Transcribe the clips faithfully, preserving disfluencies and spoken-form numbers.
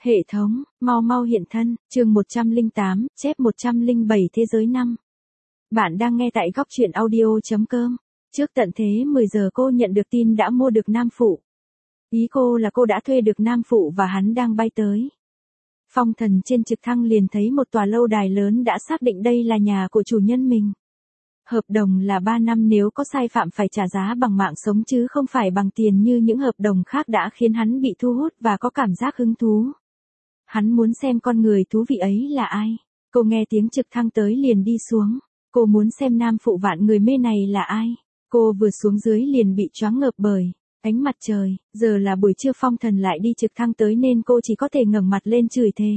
Hệ thống, mau mau hiện thân, chương một trăm lẻ tám, chép một trăm lẻ bảy thế giới năm. Bạn đang nghe tại góc truyện audio.com. Trước tận thế mười giờ cô nhận được tin đã mua được nam phụ. Ý cô là cô đã thuê được nam phụ và hắn đang bay tới. Phong Thần trên trực thăng liền thấy một tòa lâu đài lớn đã xác định đây là nhà của chủ nhân mình. Hợp đồng là ba năm, nếu có sai phạm phải trả giá bằng mạng sống chứ không phải bằng tiền như những hợp đồng khác, đã khiến hắn bị thu hút và có cảm giác hứng thú. Hắn muốn xem con người thú vị ấy là ai. Cô nghe tiếng trực thăng tới liền đi xuống. Cô muốn xem nam phụ vạn người mê này là ai. Cô vừa xuống dưới liền bị choáng ngợp bởi ánh mặt trời. Giờ là buổi trưa, Phong Thần lại đi trực thăng tới nên cô chỉ có thể ngẩng mặt lên chửi thề.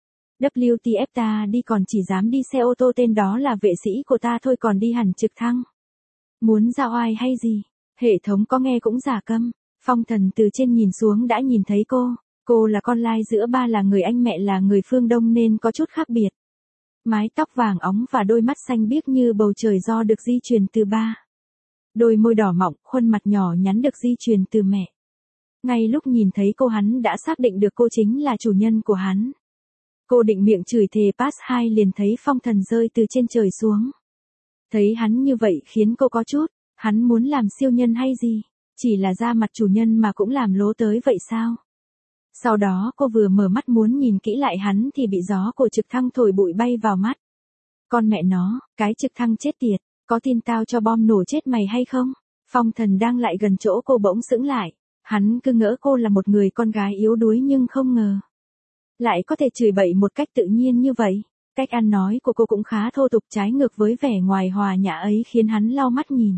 vê kép tê ép ta đi còn chỉ dám đi xe ô tô, tên đó là vệ sĩ của ta thôi còn đi hẳn trực thăng. Muốn ra oai hay gì? Hệ thống có nghe cũng giả câm. Phong Thần từ trên nhìn xuống đã nhìn thấy cô. Cô là con lai giữa ba, là người Anh, mẹ là người phương Đông nên có chút khác biệt. Mái tóc vàng óng và đôi mắt xanh biếc như bầu trời do được di truyền từ ba. Đôi môi đỏ mọng, khuôn mặt nhỏ nhắn được di truyền từ mẹ. Ngay lúc nhìn thấy cô, hắn đã xác định được cô chính là chủ nhân của hắn. Cô định miệng chửi thề pass hai liền thấy Phong Thần rơi từ trên trời xuống. Thấy hắn như vậy khiến cô có chút, hắn muốn làm siêu nhân hay gì? Chỉ là ra mặt chủ nhân mà cũng làm lố tới vậy sao? Sau đó cô vừa mở mắt muốn nhìn kỹ lại hắn thì bị gió của trực thăng thổi bụi bay vào mắt. Con mẹ nó, cái trực thăng chết tiệt, có tin tao cho bom nổ chết mày hay không? Phong Thần đang lại gần chỗ cô bỗng sững lại. Hắn cứ ngỡ cô là một người con gái yếu đuối nhưng không ngờ lại có thể chửi bậy một cách tự nhiên như vậy. Cách ăn nói của cô cũng khá thô tục, trái ngược với vẻ ngoài hòa nhã ấy khiến hắn lau mắt nhìn.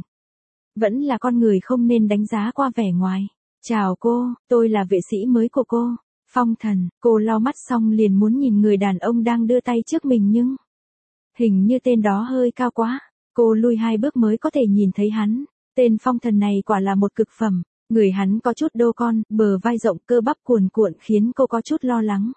Vẫn là con người, không nên đánh giá qua vẻ ngoài. Chào cô, tôi là vệ sĩ mới của cô. Phong Thần, cô lau mắt xong liền muốn nhìn người đàn ông đang đưa tay trước mình nhưng hình như tên đó hơi cao quá. Cô lui hai bước mới có thể nhìn thấy hắn. Tên Phong Thần này quả là một cực phẩm. Người hắn có chút đô con, bờ vai rộng, cơ bắp cuồn cuộn khiến cô có chút lo lắng.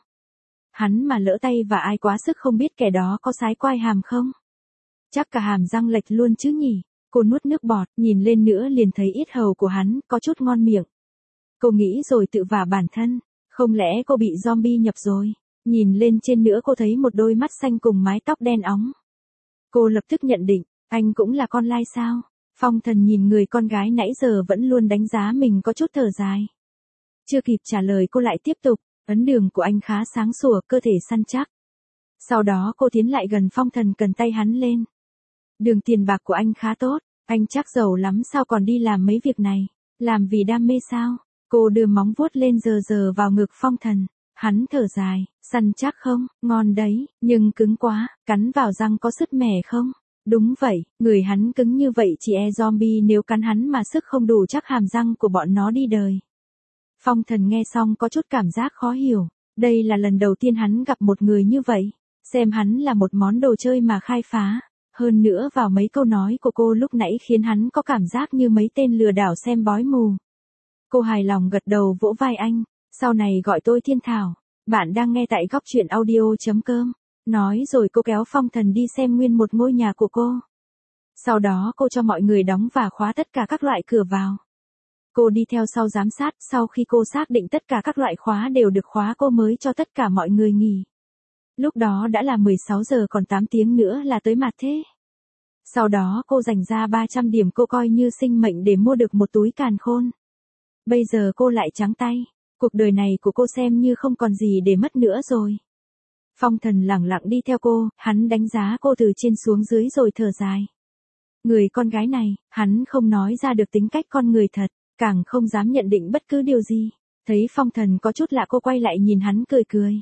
Hắn mà lỡ tay và ai quá sức không biết kẻ đó có sái quai hàm không? Chắc cả hàm răng lệch luôn chứ nhỉ? Cô nuốt nước bọt, nhìn lên nữa liền thấy yết hầu của hắn có chút ngon miệng. Cô nghĩ rồi tự vả bản thân, không lẽ cô bị zombie nhập rồi? Nhìn lên trên nữa cô thấy một đôi mắt xanh cùng mái tóc đen óng. Cô lập tức nhận định, anh cũng là con lai sao? Phong Thần nhìn người con gái nãy giờ vẫn luôn đánh giá mình có chút thở dài. Chưa kịp trả lời cô lại tiếp tục, ấn đường của anh khá sáng sủa, cơ thể săn chắc. Sau đó cô tiến lại gần Phong Thần, cần tay hắn lên. Đường tiền bạc của anh khá tốt, anh chắc giàu lắm sao còn đi làm mấy việc này, làm vì đam mê sao? Cô đưa móng vuốt lên giờ giờ vào ngực Phong Thần, hắn thở dài, săn chắc không, ngon đấy, nhưng cứng quá, cắn vào răng có sứt mẻ không? Đúng vậy, người hắn cứng như vậy chỉ e zombie nếu cắn hắn mà sức không đủ chắc hàm răng của bọn nó đi đời. Phong Thần nghe xong có chút cảm giác khó hiểu, đây là lần đầu tiên hắn gặp một người như vậy, xem hắn là một món đồ chơi mà khai phá. Hơn nữa vào mấy câu nói của cô lúc nãy khiến hắn có cảm giác như mấy tên lừa đảo xem bói mù. Cô hài lòng gật đầu vỗ vai anh, sau này gọi tôi Thiên Thảo, bạn đang nghe tại góc truyện audio.com. Nói rồi cô kéo Phong Thần đi xem nguyên một ngôi nhà của cô. Sau đó cô cho mọi người đóng và khóa tất cả các loại cửa vào. Cô đi theo sau giám sát, sau khi cô xác định tất cả các loại khóa đều được khóa cô mới cho tất cả mọi người nghỉ. Lúc đó đã là mười sáu giờ, còn tám tiếng nữa là tới mặt thế. Sau đó cô dành ra ba trăm điểm cô coi như sinh mệnh để mua được một túi càn khôn. Bây giờ cô lại trắng tay, cuộc đời này của cô xem như không còn gì để mất nữa rồi. Phong Thần lẳng lặng đi theo cô, hắn đánh giá cô từ trên xuống dưới rồi thở dài. Người con gái này, hắn không nói ra được tính cách con người thật, càng không dám nhận định bất cứ điều gì. Thấy Phong Thần có chút lạ cô quay lại nhìn hắn cười cười.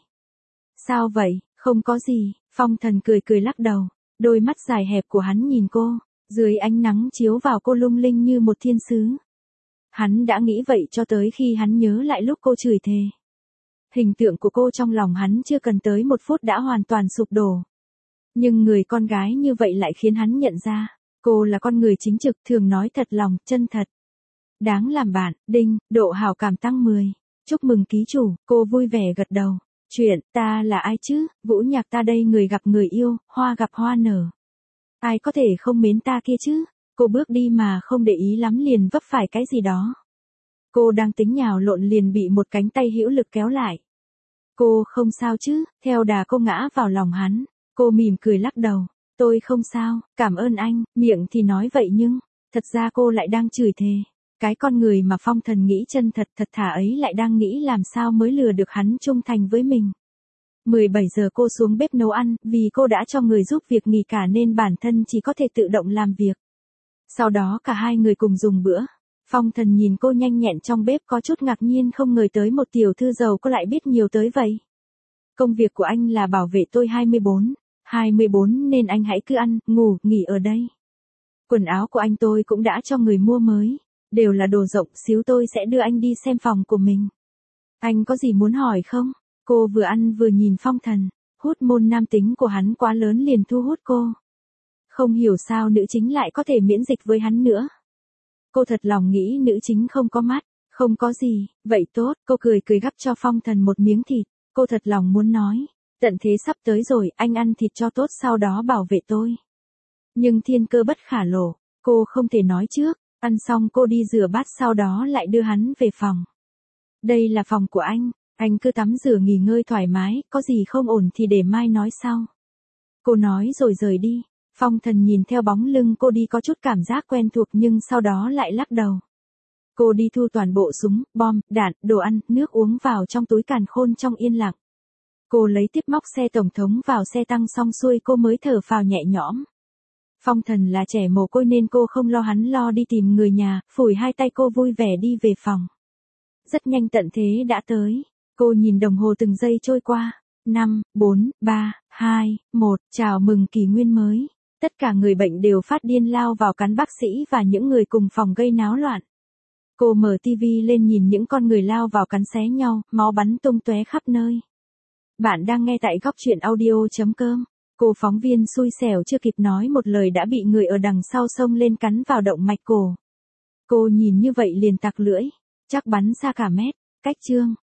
Sao vậy, không có gì, Phong Thần cười cười lắc đầu, đôi mắt dài hẹp của hắn nhìn cô, dưới ánh nắng chiếu vào cô lung linh như một thiên sứ. Hắn đã nghĩ vậy cho tới khi hắn nhớ lại lúc cô chửi thề. Hình tượng của cô trong lòng hắn chưa cần tới một phút đã hoàn toàn sụp đổ. Nhưng người con gái như vậy lại khiến hắn nhận ra, cô là con người chính trực, thường nói thật lòng, chân thật. Đáng làm bạn, đinh, độ hảo cảm tăng mười. Chúc mừng ký chủ, cô vui vẻ gật đầu. Chuyện, ta là ai chứ, Vũ Nhạc ta đây, người gặp người yêu, hoa gặp hoa nở. Ai có thể không mến ta kia chứ, cô bước đi mà không để ý lắm liền vấp phải cái gì đó. Cô đang tính nhào lộn liền bị một cánh tay hữu lực kéo lại. Cô không sao chứ, theo đà cô ngã vào lòng hắn. Cô mỉm cười lắc đầu. Tôi không sao, cảm ơn anh, miệng thì nói vậy nhưng, thật ra cô lại đang chửi thề. Cái con người mà Phong Thần nghĩ chân thật thật thà ấy lại đang nghĩ làm sao mới lừa được hắn trung thành với mình. mười bảy giờ cô xuống bếp nấu ăn, vì cô đã cho người giúp việc nghỉ cả nên bản thân chỉ có thể tự động làm việc. Sau đó cả hai người cùng dùng bữa. Phong Thần nhìn cô nhanh nhẹn trong bếp có chút ngạc nhiên không ngờ tới một tiểu thư giàu cô lại biết nhiều tới vậy. Công việc của anh là bảo vệ tôi hai mươi bốn, hai mươi bốn nên anh hãy cứ ăn, ngủ, nghỉ ở đây. Quần áo của anh tôi cũng đã cho người mua mới, đều là đồ rộng, xíu tôi sẽ đưa anh đi xem phòng của mình. Anh có gì muốn hỏi không? Cô vừa ăn vừa nhìn Phong Thần, hút môn nam tính của hắn quá lớn liền thu hút cô. Không hiểu sao nữ chính lại có thể miễn dịch với hắn nữa. Cô thật lòng nghĩ nữ chính không có mắt, không có gì, vậy tốt, cô cười cười gắp cho Phong Thần một miếng thịt, cô thật lòng muốn nói, tận thế sắp tới rồi, anh ăn thịt cho tốt sau đó bảo vệ tôi. Nhưng thiên cơ bất khả lộ, cô không thể nói trước, ăn xong cô đi rửa bát sau đó lại đưa hắn về phòng. Đây là phòng của anh, anh cứ tắm rửa nghỉ ngơi thoải mái, có gì không ổn thì để mai nói sau. Cô nói rồi rời đi. Phong Thần nhìn theo bóng lưng cô đi có chút cảm giác quen thuộc nhưng sau đó lại lắc đầu. Cô đi thu toàn bộ súng, bom, đạn, đồ ăn, nước uống vào trong túi càn khôn trong yên lặng. Cô lấy tiếp móc xe tổng thống vào xe tăng xong xuôi cô mới thở phào nhẹ nhõm. Phong Thần là trẻ mồ côi nên cô không lo hắn lo đi tìm người nhà, phủi hai tay cô vui vẻ đi về phòng. Rất nhanh tận thế đã tới. Cô nhìn đồng hồ từng giây trôi qua. năm, bốn, ba, hai, một, chào mừng kỷ nguyên mới. Tất cả người bệnh đều phát điên lao vào cắn bác sĩ và những người cùng phòng gây náo loạn. Cô mở tivi lên nhìn những con người lao vào cắn xé nhau, máu bắn tung tóe khắp nơi. Bạn đang nghe tại góc truyện audio chấm com. Cô phóng viên xui xẻo chưa kịp nói một lời đã bị người ở đằng sau xông lên cắn vào động mạch cổ. Cô nhìn như vậy liền tặc lưỡi, chắc bắn xa cả mét. Cách chương